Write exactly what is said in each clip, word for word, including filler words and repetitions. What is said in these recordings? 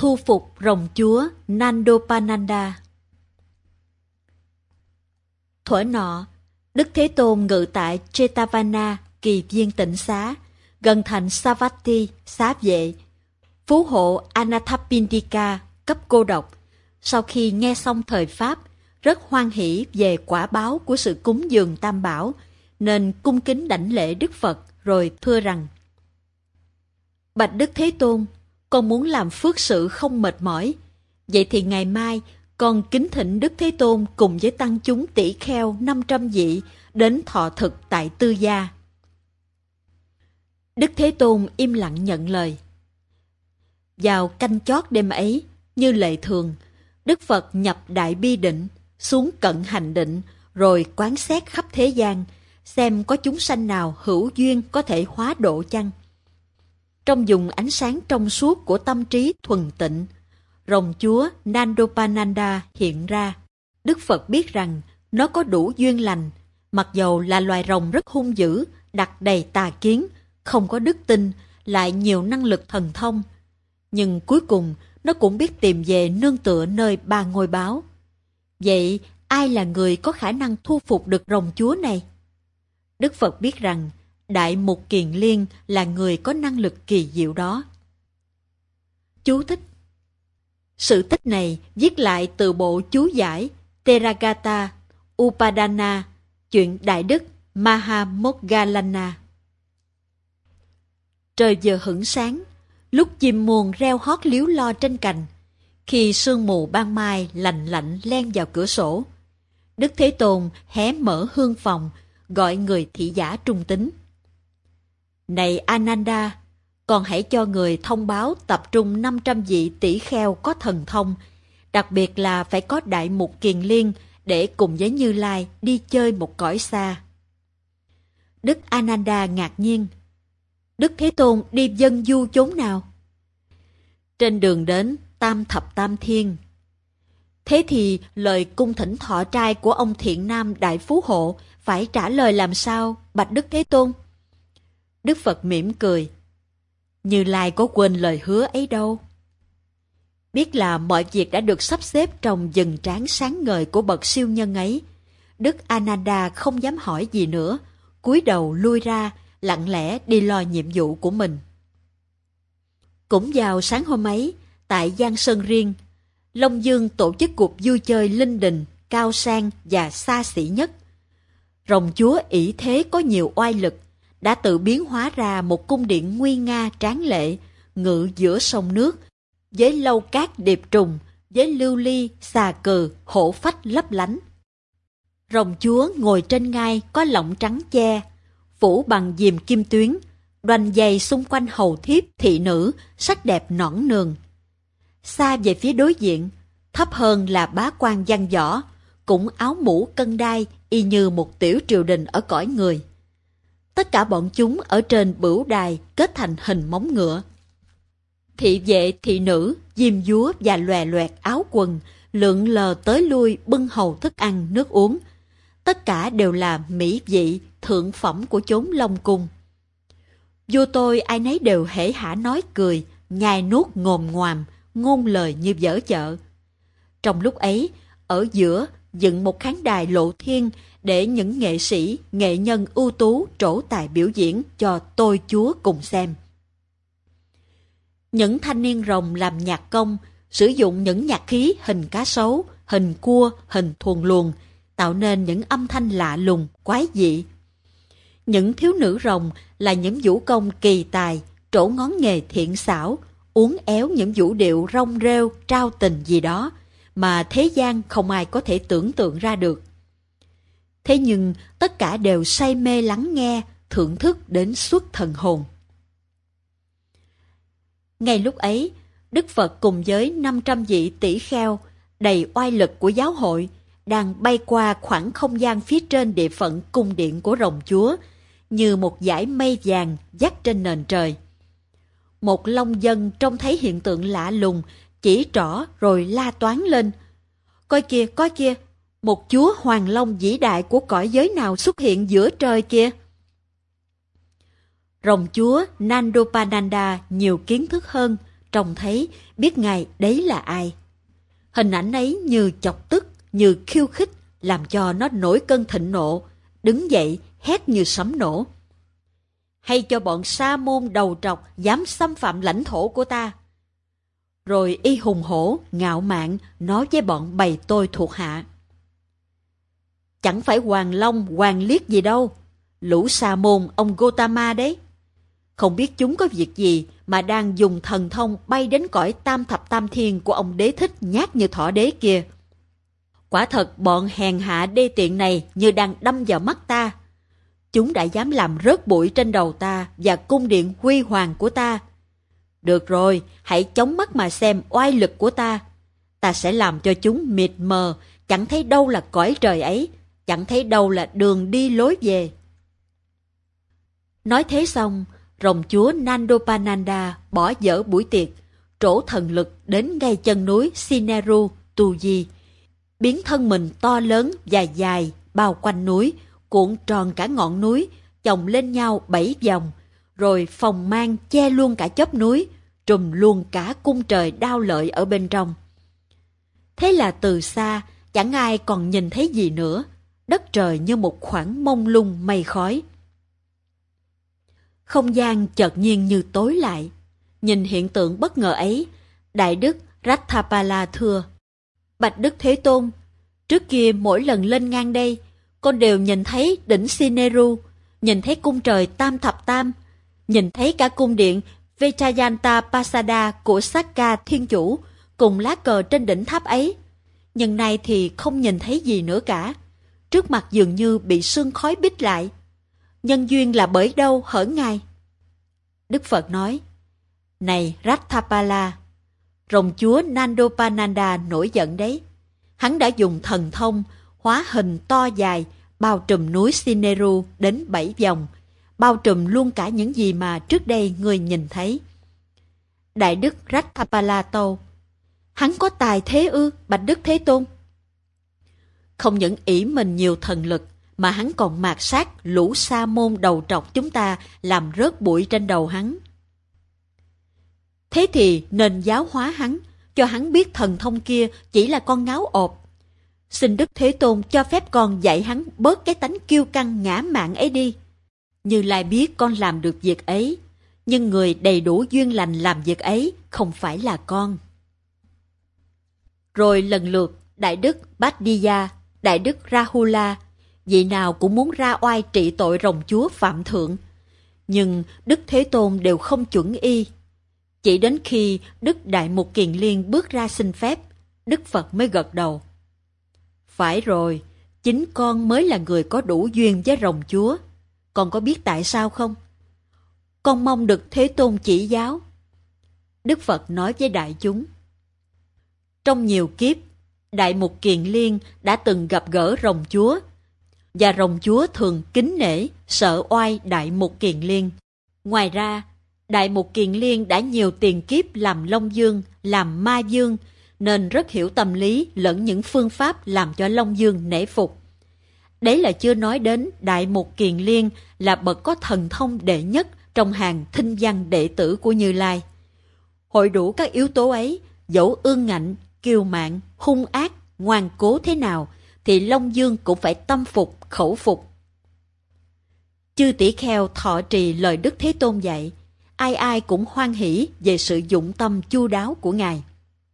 thu phục rồng chúa Nandopananda. Thuở nọ, Đức Thế Tôn ngự tại Jetavana, kỳ viên tịnh xá, gần thành Savatthi, xá vệ. Phú hộ Anathapindika, cấp cô độc, sau khi nghe xong thời Pháp, rất hoan hỷ về quả báo của sự cúng dường Tam Bảo, nên cung kính đảnh lễ Đức Phật rồi thưa rằng: Bạch Đức Thế Tôn, con muốn làm phước sự không mệt mỏi. Vậy thì ngày mai, con kính thỉnh Đức Thế Tôn cùng với tăng chúng tỷ kheo năm trăm vị đến thọ thực tại Tư Gia. Đức Thế Tôn im lặng nhận lời. Vào canh chót đêm ấy, như lệ thường, Đức Phật nhập đại bi định, xuống cận hành định, rồi quán xét khắp thế gian, xem có chúng sanh nào hữu duyên có thể hóa độ chăng. Trong dùng ánh sáng trong suốt của tâm trí thuần tịnh, rồng chúa Nandopananda hiện ra. Đức Phật biết rằng nó có đủ duyên lành, mặc dầu là loài rồng rất hung dữ, đặt đầy tà kiến, không có đức tin, lại nhiều năng lực thần thông. Nhưng cuối cùng nó cũng biết tìm về nương tựa nơi ba ngôi báo. Vậy ai là người có khả năng thu phục được rồng chúa này? Đức Phật biết rằng Đại Mục Kiền Liên là người có năng lực kỳ diệu đó. Chú thích: sự tích này viết lại từ bộ chú giải Theragatha Upadana, chuyện Đại Đức Mahamoggallana. Trời vừa hửng sáng, lúc chim muông reo hót líu lo trên cành, khi sương mù ban mai lạnh lạnh len vào cửa sổ, Đức Thế Tôn hé mở hương phòng, gọi người thị giả trung tín. Này Ananda, con hãy cho người thông báo tập trung năm trăm vị tỷ kheo có thần thông, đặc biệt là phải có Đại Mục Kiền Liên để cùng với Như Lai đi chơi một cõi xa. Đức Ananda ngạc nhiên. Đức Thế Tôn đi dân du chốn nào? Trên đường đến Tam Thập Tam Thiên. Thế thì lời cung thỉnh thọ trai của ông Thiện Nam Đại Phú Hộ phải trả lời làm sao, bạch Đức Thế Tôn? Đức Phật mỉm cười. Như Lai có quên lời hứa ấy đâu. Biết là mọi việc đã được sắp xếp trong vầng trán sáng ngời của bậc siêu nhân ấy, Đức Ananda không dám hỏi gì nữa, cúi đầu lui ra, lặng lẽ đi lo nhiệm vụ của mình. Cũng vào sáng hôm ấy, tại Giang Sơn Riêng, Long Dương tổ chức cuộc vui chơi linh đình, cao sang và xa xỉ nhất. Rồng chúa ỷ thế có nhiều oai lực, đã tự biến hóa ra một cung điện nguy nga tráng lệ, ngự giữa sông nước, với lâu cát điệp trùng, với lưu ly, xà cừ, hổ phách lấp lánh. Rồng chúa ngồi trên ngai có lọng trắng che, phủ bằng diềm kim tuyến, đoành dày xung quanh hầu thiếp thị nữ, sắc đẹp nõn nường. Xa về phía đối diện, thấp hơn là bá quan văn võ, cũng áo mũ cân đai y như một tiểu triều đình ở cõi người. Tất cả bọn chúng ở trên bửu đài kết thành hình móng ngựa. Thị vệ, thị nữ, diêm dúa và lòe loẹt áo quần, lượn lờ tới lui bưng hầu thức ăn, nước uống. Tất cả đều là mỹ vị, thượng phẩm của chốn Long Cung. Vua tôi ai nấy đều hễ hả nói cười, nhai nuốt ngồm ngoàm, ngôn lời như dở chợ. Trong lúc ấy, ở giữa dựng một khán đài lộ thiên để những nghệ sĩ, nghệ nhân ưu tú trổ tài biểu diễn cho tôi chúa cùng xem. Những thanh niên rồng làm nhạc công, sử dụng những nhạc khí hình cá sấu, hình cua, hình thuần luồng, tạo nên những âm thanh lạ lùng, quái dị. Những thiếu nữ rồng là những vũ công kỳ tài, trổ ngón nghề thiện xảo, uốn éo những vũ điệu rong rêu, trao tình gì đó, mà thế gian không ai có thể tưởng tượng ra được. Thế nhưng tất cả đều say mê lắng nghe, thưởng thức đến suốt thần hồn. Ngay lúc ấy, Đức Phật cùng với năm trăm vị tỷ kheo, đầy oai lực của giáo hội, đang bay qua khoảng không gian phía trên địa phận cung điện của rồng chúa, như một dải mây vàng dắt trên nền trời. Một long dân trông thấy hiện tượng lạ lùng, chỉ trỏ rồi la toáng lên. Coi kìa, coi kìa, một chúa hoàng long vĩ đại của cõi giới nào xuất hiện giữa trời kia. Rồng chúa Nandopananda nhiều kiến thức hơn, trông thấy, biết ngay đấy là ai. Hình ảnh ấy như chọc tức, như khiêu khích, làm cho nó nổi cơn thịnh nộ, đứng dậy hét như sấm nổ. Hay cho bọn sa môn đầu trọc dám xâm phạm lãnh thổ của ta. Rồi y hùng hổ, ngạo mạn nói với bọn bầy tôi thuộc hạ. Chẳng phải Hoàng Long, Hoàng Liếc gì đâu, lũ sa môn ông Gotama đấy. Không biết chúng có việc gì mà đang dùng thần thông bay đến cõi tam thập tam thiên của ông đế thích nhát như thỏ đế kia. Quả thật bọn hèn hạ đê tiện này như đang đâm vào mắt ta. Chúng đã dám làm rớt bụi trên đầu ta và cung điện huy hoàng của ta. Được rồi, hãy chống mắt mà xem oai lực của ta. Ta sẽ làm cho chúng mịt mờ, chẳng thấy đâu là cõi trời ấy, chẳng thấy đâu là đường đi lối về. Nói thế xong, rồng chúa Nandopananda bỏ dở buổi tiệc, trổ thần lực đến ngay chân núi Sineru Tuji, biến thân mình to lớn và dài bao quanh núi, cuộn tròn cả ngọn núi, chồng lên nhau bảy vòng, rồi phòng mang che luôn cả chóp núi, trùm luôn cả cung trời đao lợi ở bên trong. Thế là từ xa, chẳng ai còn nhìn thấy gì nữa, đất trời như một khoảng mông lung mây khói. Không gian chợt nhiên như tối lại. Nhìn hiện tượng bất ngờ ấy, Đại Đức Ratthapala thưa: Bạch Đức Thế Tôn, trước kia mỗi lần lên ngang đây, con đều nhìn thấy đỉnh Sineru, nhìn thấy cung trời Tam Thập Tam, nhìn thấy cả cung điện Vechayanta Pasada của Sakka Thiên Chủ cùng lá cờ trên đỉnh tháp ấy. Nhưng nay thì không nhìn thấy gì nữa cả. Trước mặt dường như bị sương khói bít lại. Nhân duyên là bởi đâu hỡi ngài? Đức Phật nói: Này Ratthapala, rồng chúa Nandopananda nổi giận đấy. Hắn đã dùng thần thông hóa hình to dài, bao trùm núi Sineru đến bảy vòng, bao trùm luôn cả những gì mà trước đây người nhìn thấy. Đại Đức Ratthapala tâu: Hắn có tài thế ư, Bạch Đức Thế Tôn? Không những ỷ mình nhiều thần lực, mà hắn còn mạt sát lũ sa môn đầu trọc chúng ta, làm rớt bụi trên đầu hắn. Thế thì nên giáo hóa hắn, cho hắn biết thần thông kia chỉ là con ngáo ộp. Xin Đức Thế Tôn cho phép con dạy hắn bớt cái tánh kiêu căng ngã mạn ấy đi. Như Lai biết con làm được việc ấy, nhưng người đầy đủ duyên lành làm việc ấy không phải là con. Rồi lần lượt Đại Đức Bhaddiya, Đại Đức Rahula, vị nào cũng muốn ra oai trị tội rồng chúa phạm thượng, nhưng Đức Thế Tôn đều không chuẩn y. Chỉ đến khi Đức Đại Mục Kiền Liên bước ra xin phép, Đức Phật mới gật đầu. Phải rồi, chính con mới là người có đủ duyên với rồng chúa. Con có biết tại sao không? Con mong được Thế Tôn chỉ giáo. Đức Phật nói với đại chúng: Trong nhiều kiếp, Đại Mục Kiền Liên đã từng gặp gỡ rồng chúa, và rồng chúa thường kính nể, sợ oai Đại Mục Kiền Liên. Ngoài ra, Đại Mục Kiền Liên đã nhiều tiền kiếp làm Long Dương, làm Ma Dương, nên rất hiểu tâm lý lẫn những phương pháp làm cho Long Dương nể phục. Đấy là chưa nói đến Đại Mục Kiền Liên là bậc có thần thông đệ nhất trong hàng thinh văn đệ tử của Như Lai. Hội đủ các yếu tố ấy, dẫu ương ngạnh, kiêu mạn, hung ác, ngoan cố thế nào, thì Long Dương cũng phải tâm phục, khẩu phục. Chư tỷ kheo thọ trì lời Đức Thế Tôn dạy, ai ai cũng hoan hỷ về sự dụng tâm chu đáo của Ngài.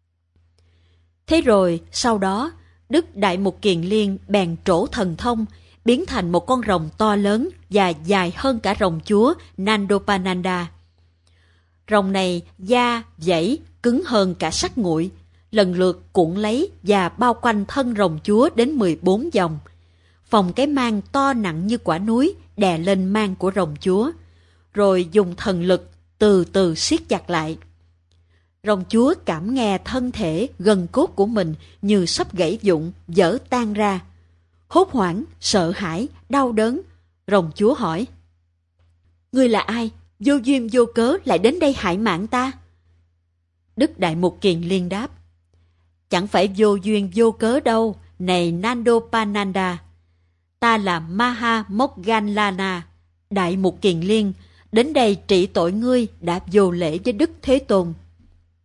Thế rồi, sau đó, Đức Đại Mục Kiền Liên bèn trổ thần thông, biến thành một con rồng to lớn và dài hơn cả rồng chúa Nandopananda. Rồng này da, dãy, cứng hơn cả sắt nguội, lần lượt cuộn lấy và bao quanh thân rồng chúa đến mười bốn vòng. Phòng cái mang to nặng như quả núi đè lên mang của rồng chúa, rồi dùng thần lực từ từ siết chặt lại. Rồng chúa cảm nghe thân thể gân cốt của mình như sắp gãy vụn, vỡ tan ra. Hốt hoảng, sợ hãi, đau đớn, rồng chúa hỏi: Ngươi là ai? Vô duyên vô cớ lại đến đây hại mạng ta? Đức Đại Mục Kiền Liên đáp: Chẳng phải vô duyên vô cớ đâu, này Nandopananda. Ta là Maha Moggallana, Đại Mục Kiền Liên, đến đây trị tội ngươi đã vô lễ với Đức Thế Tôn.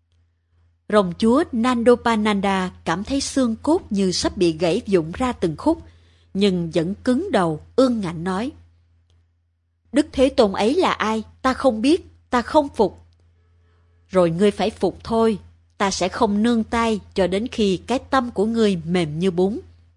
Rồng chúa Nandopananda cảm thấy xương cốt như sắp bị gãy vụn ra từng khúc, nhưng vẫn cứng đầu, ương ngạnh nói: Đức Thế Tôn ấy là ai? Ta không biết, ta không phục. Rồi ngươi phải phục thôi, ta sẽ không nương tay cho đến khi cái tâm của ngươi mềm như bún.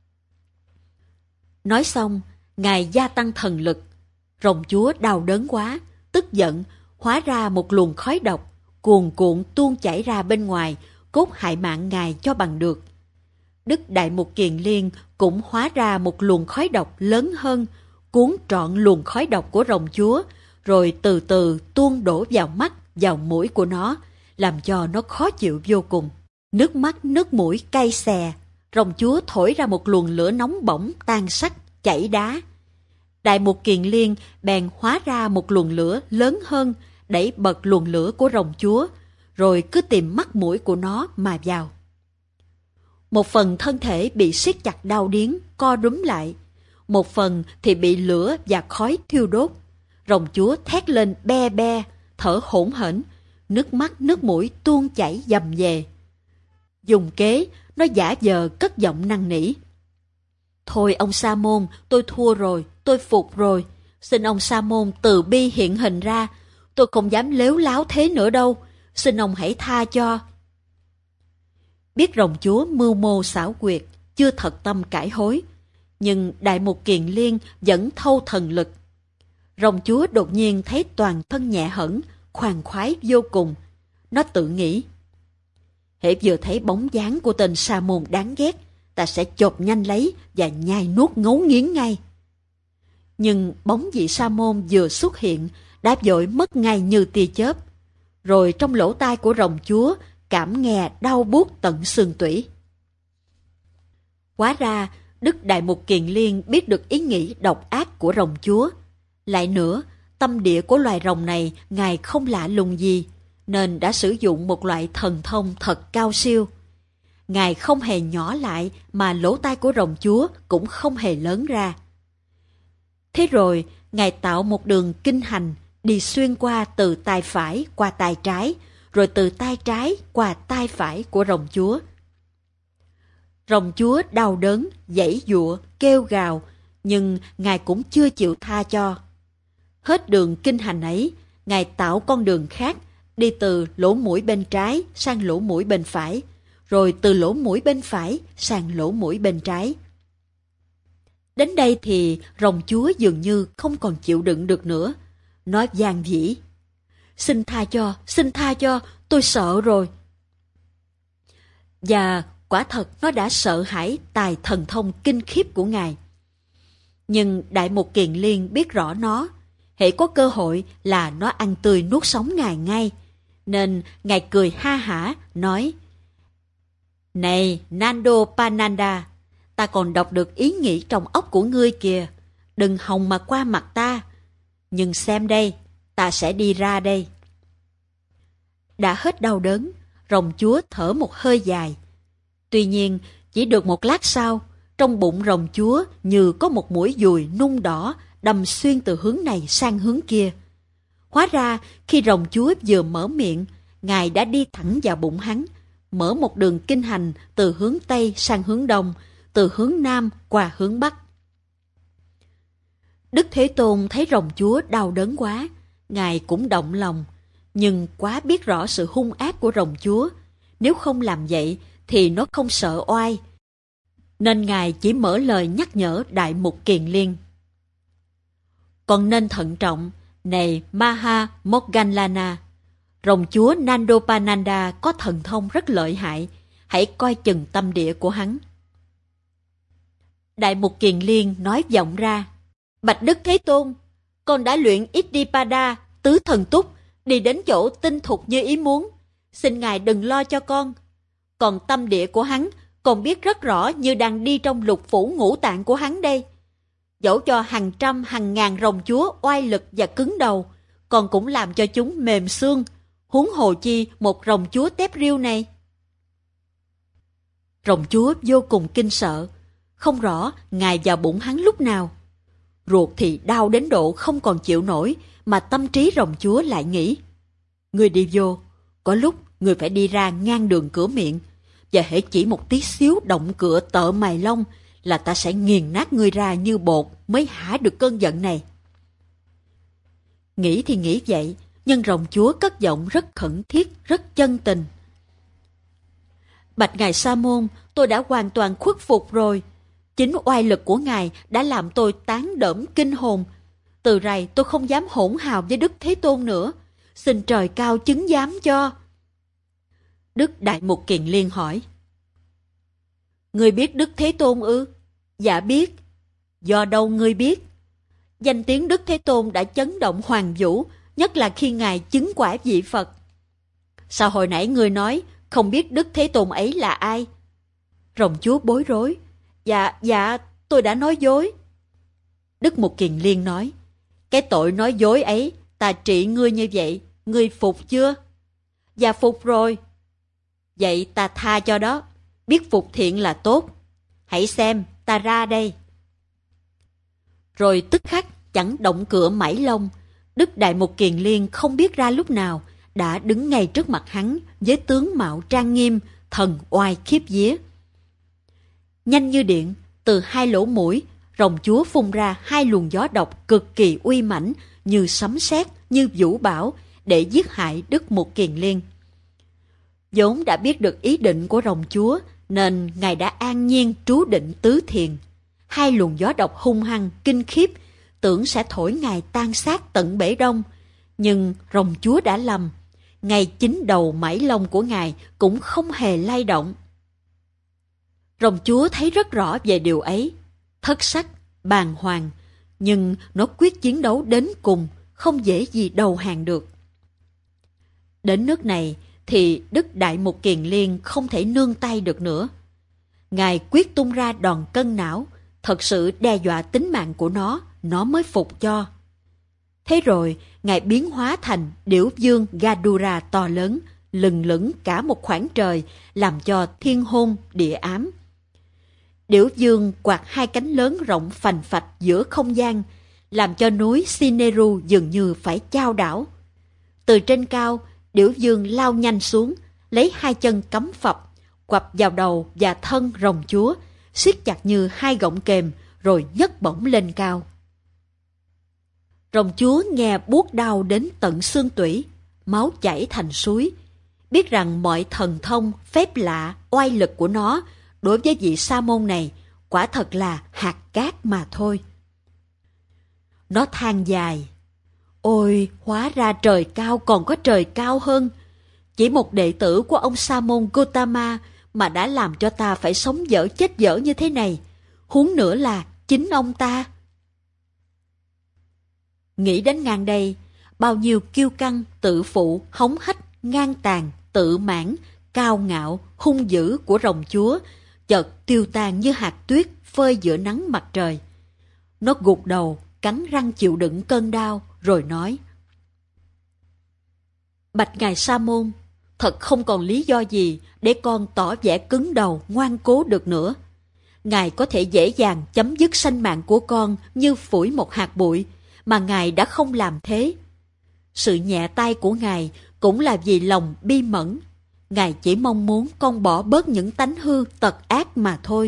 Nói xong, Ngài gia tăng thần lực. Rồng chúa đau đớn quá, tức giận, hóa ra một luồng khói độc, cuồn cuộn tuôn chảy ra bên ngoài, cốt hại mạng Ngài cho bằng được. Đức Đại Mục Kiền Liên cũng hóa ra một luồng khói độc lớn hơn, cuốn trọn luồng khói độc của rồng chúa, rồi từ từ tuôn đổ vào mắt, vào mũi của nó, làm cho nó khó chịu vô cùng. Nước mắt, nước mũi cay xè, rồng chúa thổi ra một luồng lửa nóng bỏng, tan sắc, chảy đá. Đại Mục Kiền Liên bèn hóa ra một luồng lửa lớn hơn, đẩy bật luồng lửa của rồng chúa, rồi cứ tìm mắt mũi của nó mà vào. Một phần thân thể bị siết chặt đau điếng, co rúm lại, một phần thì bị lửa và khói thiêu đốt. Rồng chúa thét lên be be, thở hổn hển, nước mắt nước mũi tuôn chảy dầm về. Dùng kế, nó giả vờ cất giọng năn nỉ: Thôi ông Sa Môn, tôi thua rồi, tôi phục rồi. Xin ông Sa Môn từ bi hiện hình ra, tôi không dám lếu láo thế nữa đâu. Xin ông hãy tha cho. Biết rồng chúa mưu mô xảo quyệt, chưa thật tâm cải hối, nhưng Đại Mục Kiền Liên vẫn thâu thần lực. Rồng chúa đột nhiên thấy toàn thân nhẹ hẫng, khoan khoái vô cùng. Nó tự nghĩ: hễ vừa thấy bóng dáng của tên Sa Môn đáng ghét, ta sẽ chộp nhanh lấy và nhai nuốt ngấu nghiến ngay. Nhưng bóng vị Sa Môn vừa xuất hiện đã vội mất ngay như tia chớp, rồi trong lỗ tai của rồng chúa cảm nghe đau buốt tận xương tủy. Hóa ra Đức Đại Mục Kiền Liên biết được ý nghĩ độc ác của rồng chúa. Lại nữa, tâm địa của loài rồng này Ngài không lạ lùng gì, nên đã sử dụng một loại thần thông thật cao siêu. Ngài không hề nhỏ lại, mà lỗ tai của rồng chúa cũng không hề lớn ra. Thế rồi, Ngài tạo một đường kinh hành, đi xuyên qua từ tai phải qua tai trái, rồi từ tai trái qua tai phải của rồng chúa. Rồng chúa đau đớn, giãy giụa, kêu gào, nhưng Ngài cũng chưa chịu tha cho. Hết đường kinh hành ấy, Ngài tạo con đường khác, đi từ lỗ mũi bên trái sang lỗ mũi bên phải, rồi từ lỗ mũi bên phải sang lỗ mũi bên trái. Đến đây thì rồng chúa dường như không còn chịu đựng được nữa. Nó van vỉ: Xin tha cho, xin tha cho, tôi sợ rồi. Và quả thật nó đã sợ hãi tài thần thông kinh khiếp của Ngài. Nhưng Đại Mục Kiền Liên biết rõ nó, hễ có cơ hội là nó ăn tươi nuốt sống Ngài ngay, nên Ngài cười ha hả, nói: Này Nandopananda, ta còn đọc được ý nghĩ trong óc của ngươi kìa, đừng hòng mà qua mặt ta. Nhưng xem đây, ta sẽ đi ra đây. Đã hết đau đớn, rồng chúa thở một hơi dài. Tuy nhiên, chỉ được một lát sau, trong bụng rồng chúa như có một mũi dùi nung đỏ đâm xuyên từ hướng này sang hướng kia. Hóa ra, khi rồng chúa vừa mở miệng, Ngài đã đi thẳng vào bụng hắn, mở một đường kinh hành từ hướng Tây sang hướng Đông, từ hướng Nam qua hướng Bắc. Đức Thế Tôn thấy rồng chúa đau đớn quá, Ngài cũng động lòng, nhưng quá biết rõ sự hung ác của rồng chúa. Nếu không làm vậy thì nó không sợ oai, nên Ngài chỉ mở lời nhắc nhở Đại Mục Kiền Liên: Còn nên thận trọng, này Maha Moggallana, rồng chúa Nandopananda có thần thông rất lợi hại, hãy coi chừng tâm địa của hắn. Đại Mục Kiền Liên nói vọng ra: Bạch Đức Thế Tôn, con đã luyện Ittipada, tứ thần túc, đi đến chỗ tinh thục như ý muốn. Xin Ngài đừng lo cho con. Còn tâm địa của hắn, con biết rất rõ như đang đi trong lục phủ ngũ tạng của hắn đây. Dẫu cho hàng trăm hàng ngàn rồng chúa oai lực và cứng đầu, con cũng làm cho chúng mềm xương, huống hồ chi một rồng chúa tép riêu này. Rồng chúa vô cùng kinh sợ, không rõ Ngài vào bụng hắn lúc nào. Ruột thì đau đến độ không còn chịu nổi, mà tâm trí rồng chúa lại nghĩ: Ngươi đi vô, có lúc người phải đi ra ngang đường cửa miệng, và hễ chỉ một tí xíu động cửa tợ mày lông là ta sẽ nghiền nát ngươi ra như bột mới hả được cơn giận này. Nghĩ thì nghĩ vậy, nhưng rồng chúa cất giọng rất khẩn thiết, rất chân tình. Bạch ngài Sa môn, tôi đã hoàn toàn khuất phục rồi. Chính oai lực của ngài đã làm tôi tán đỡm kinh hồn. Từ rày tôi không dám hỗn hào với Đức Thế Tôn nữa. Xin trời cao chứng giám cho. Đức Đại Mục Kiền Liên hỏi. Ngươi biết Đức Thế Tôn ư? Dạ biết. Do đâu ngươi biết? Danh tiếng Đức Thế Tôn đã chấn động hoàng vũ, nhất là khi ngài chứng quả vị Phật. Sao hồi nãy ngươi nói không biết Đức Thế Tôn ấy là ai? Rồng chúa bối rối. Dạ, dạ, tôi đã nói dối. Đức Mục Kiền Liên nói. Cái tội nói dối ấy, ta trị ngươi như vậy, ngươi phục chưa? Dạ phục rồi. Vậy ta tha cho đó, biết phục thiện là tốt. Hãy xem, ta ra đây. Rồi tức khắc chẳng động cửa mảy lông, Đức Đại Mục Kiền Liên không biết ra lúc nào đã đứng ngay trước mặt hắn với tướng mạo trang nghiêm, thần oai khiếp vía. Nhanh như điện, từ hai lỗ mũi, rồng chúa phun ra hai luồng gió độc cực kỳ uy mãnh, như sấm sét, như vũ bão, để giết hại Đức Mục Kiền Liên. Vốn đã biết được ý định của rồng chúa, nên ngài đã an nhiên trú định tứ thiền. Hai luồng gió độc hung hăng, kinh khiếp, tưởng sẽ thổi ngài tan xác tận bể đông. Nhưng rồng chúa đã lầm, ngay chính đầu mảy lông của ngài cũng không hề lay động. Rồng chúa thấy rất rõ về điều ấy, thất sắc, bàng hoàng, nhưng nó quyết chiến đấu đến cùng, không dễ gì đầu hàng được. Đến nước này thì Đức Đại Mục Kiền Liên không thể nương tay được nữa. Ngài quyết tung ra đòn cân não, thật sự đe dọa tính mạng của nó, nó mới phục cho. Thế rồi, ngài biến hóa thành điểu dương Gadura to lớn, lừng lững cả một khoảng trời, làm cho thiên hôn địa ám. Điểu dương quạt hai cánh lớn rộng phành phạch giữa không gian, làm cho núi Sineru dường như phải chao đảo. Từ trên cao, điểu dương lao nhanh xuống, lấy hai chân cắm phập, quặp vào đầu và thân rồng chúa, siết chặt như hai gọng kềm, rồi nhấc bổng lên cao. Rồng chúa nghe buốt đau đến tận xương tủy, máu chảy thành suối, biết rằng mọi thần thông, phép lạ, oai lực của nó đối với vị sa môn này quả thật là hạt cát mà thôi. Nó than dài. Ôi, hóa ra trời cao còn có trời cao hơn. Chỉ một đệ tử của ông Sa môn Gotama mà đã làm cho ta phải sống dở chết dở như thế này. Huống nữa là chính ông ta. Nghĩ đến ngang đây, bao nhiêu kiêu căng, tự phụ, hống hách, ngang tàn, tự mãn, cao ngạo, hung dữ của rồng chúa chợt tiêu tan như hạt tuyết phơi giữa nắng mặt trời. Nó gục đầu, cắn răng chịu đựng cơn đau, rồi nói: Bạch ngài Sa môn, thật không còn lý do gì để con tỏ vẻ cứng đầu, ngoan cố được nữa. Ngài có thể dễ dàng chấm dứt sanh mạng của con như phủi một hạt bụi, mà ngài đã không làm thế. Sự nhẹ tay của ngài cũng là vì lòng bi mẫn. Ngài chỉ mong muốn con bỏ bớt những tánh hư tật ác mà thôi.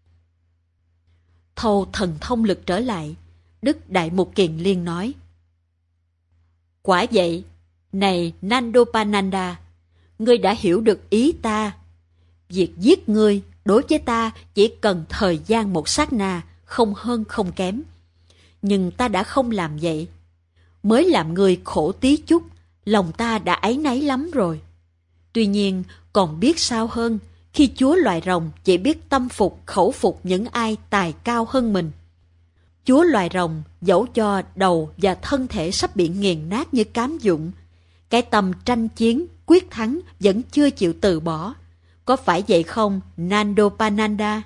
Thâu thần thông lực trở lại, Đức Đại Mục Kiền Liên nói: Quả vậy, này Nandopananda, ngươi đã hiểu được ý ta. Việc giết ngươi đối với ta chỉ cần thời gian một sát na, không hơn không kém. Nhưng ta đã không làm vậy. Mới làm ngươi khổ tí chút, lòng ta đã áy náy lắm rồi. Tuy nhiên, còn biết sao hơn khi chúa loài rồng chỉ biết tâm phục khẩu phục những ai tài cao hơn mình. Chúa loài rồng dẫu cho đầu và thân thể sắp bị nghiền nát như cám dụng, cái tâm tranh chiến, quyết thắng vẫn chưa chịu từ bỏ. Có phải vậy không, Nandopananda?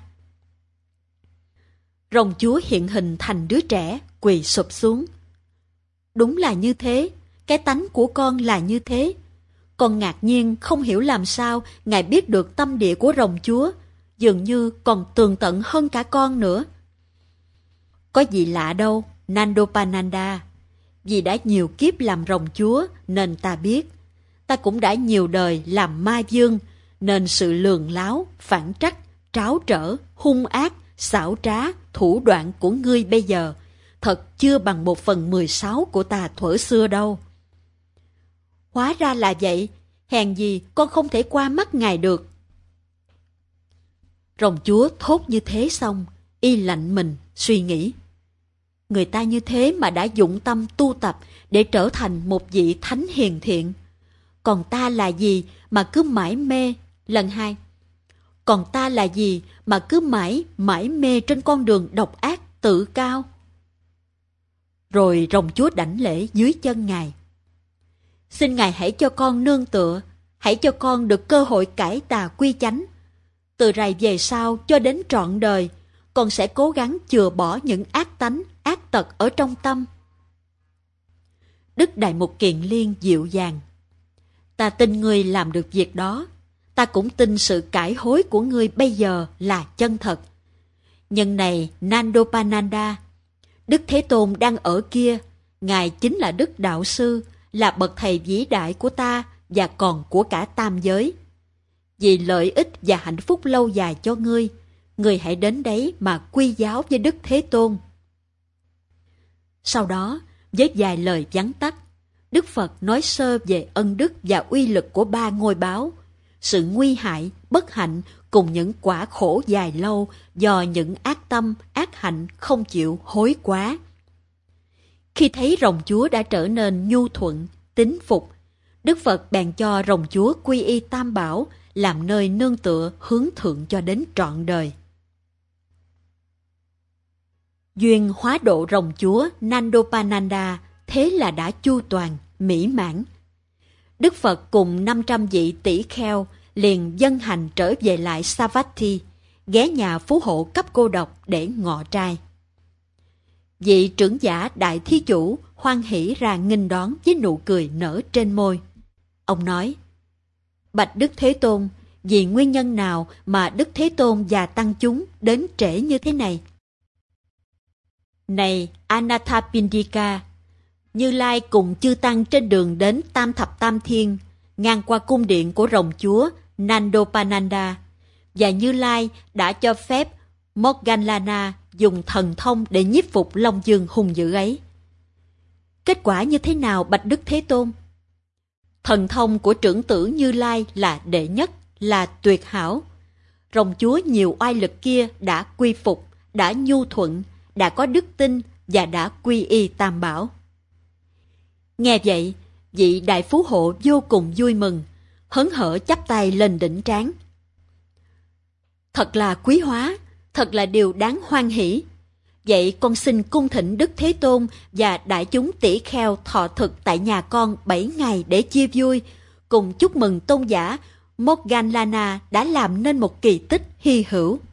Rồng chúa hiện hình thành đứa trẻ, quỳ sụp xuống. Đúng là như thế, cái tánh của con là như thế. Con ngạc nhiên không hiểu làm sao ngài biết được tâm địa của rồng chúa, dường như còn tường tận hơn cả con nữa. Có gì lạ đâu, Nandopananda. Vì đã nhiều kiếp làm rồng chúa nên ta biết. ta cũng đã nhiều đời làm ma vương, nên sự lường láo, phản trắc, tráo trở, hung ác, xảo trá, thủ đoạn của ngươi bây giờ thật chưa bằng một phần mười sáu của ta thuở xưa đâu. Hóa ra là vậy, hèn gì con không thể qua mắt ngài được. Rồng chúa thốt như thế xong, y lạnh mình, suy nghĩ. Người ta như thế mà đã dụng tâm tu tập để trở thành một vị thánh hiền thiện. Còn ta là gì mà cứ mãi mê, lần hai. Còn ta là gì mà cứ mãi, mãi mê trên con đường độc ác tự cao. Rồi rồng chúa đảnh lễ dưới chân ngài. Xin ngài hãy cho con nương tựa, hãy cho con được cơ hội cải tà quy chánh. Từ rày về sau cho đến trọn đời, con sẽ cố gắng chừa bỏ những ác tánh, ác tật ở trong tâm. Đức Đại Mục Kiền Liên dịu dàng. Ta tin ngươi làm được việc đó. Ta cũng tin sự cải hối của ngươi bây giờ là chân thật. Nhân này Nandopananda, Đức Thế Tôn đang ở kia. Ngài chính là Đức Đạo Sư, là bậc thầy vĩ đại của ta và còn của cả tam giới. Vì lợi ích và hạnh phúc lâu dài cho ngươi, ngươi hãy đến đấy mà quy giáo với Đức Thế Tôn. Sau đó, với vài lời vắn tắt, Đức Phật nói sơ về ân đức và uy lực của ba ngôi báo, sự nguy hại, bất hạnh cùng những quả khổ dài lâu do những ác tâm, ác hạnh không chịu hối quá. Khi thấy rồng chúa đã trở nên nhu thuận, tín phục, Đức Phật bèn cho rồng chúa quy y Tam Bảo làm nơi nương tựa hướng thượng cho đến trọn đời. Duyên hóa độ rồng chúa Nandopananda thế là đã chu toàn, mỹ mãn. Đức Phật cùng năm trăm vị tỷ kheo liền dân hành trở về lại Savatthi, ghé nhà phú hộ cấp cô độc để ngọ trai. Vị trưởng giả đại thí chủ hoan hỷ ra nghênh đón với nụ cười nở trên môi. Ông nói: Bạch Đức Thế Tôn, vì nguyên nhân nào mà Đức Thế Tôn và tăng chúng đến trễ như thế này? Này Anathapindika, Như Lai cùng chư tăng trên đường đến Tam Thập Tam Thiên, ngang qua cung điện của rồng chúa Nandopananda, và Như Lai đã cho phép Moggallana dùng thần thông để nhiếp phục Long Dương hung dữ ấy. Kết quả như thế nào bạch Đức Thế Tôn? Thần thông của trưởng tử Như Lai là đệ nhất, là tuyệt hảo. Rồng chúa nhiều oai lực kia đã quy phục, đã nhu thuận, đã có đức tin và đã quy y Tam Bảo. Nghe vậy, vị đại phú hộ vô cùng vui mừng, hớn hở chắp tay lên đỉnh trán. Thật là quý hóa, thật là điều đáng hoan hỷ. Vậy con xin cung thỉnh Đức Thế Tôn và đại chúng tỷ kheo thọ thực tại nhà con bảy ngày để chia vui, cùng chúc mừng tôn giả Moggallana đã làm nên một kỳ tích hy hữu.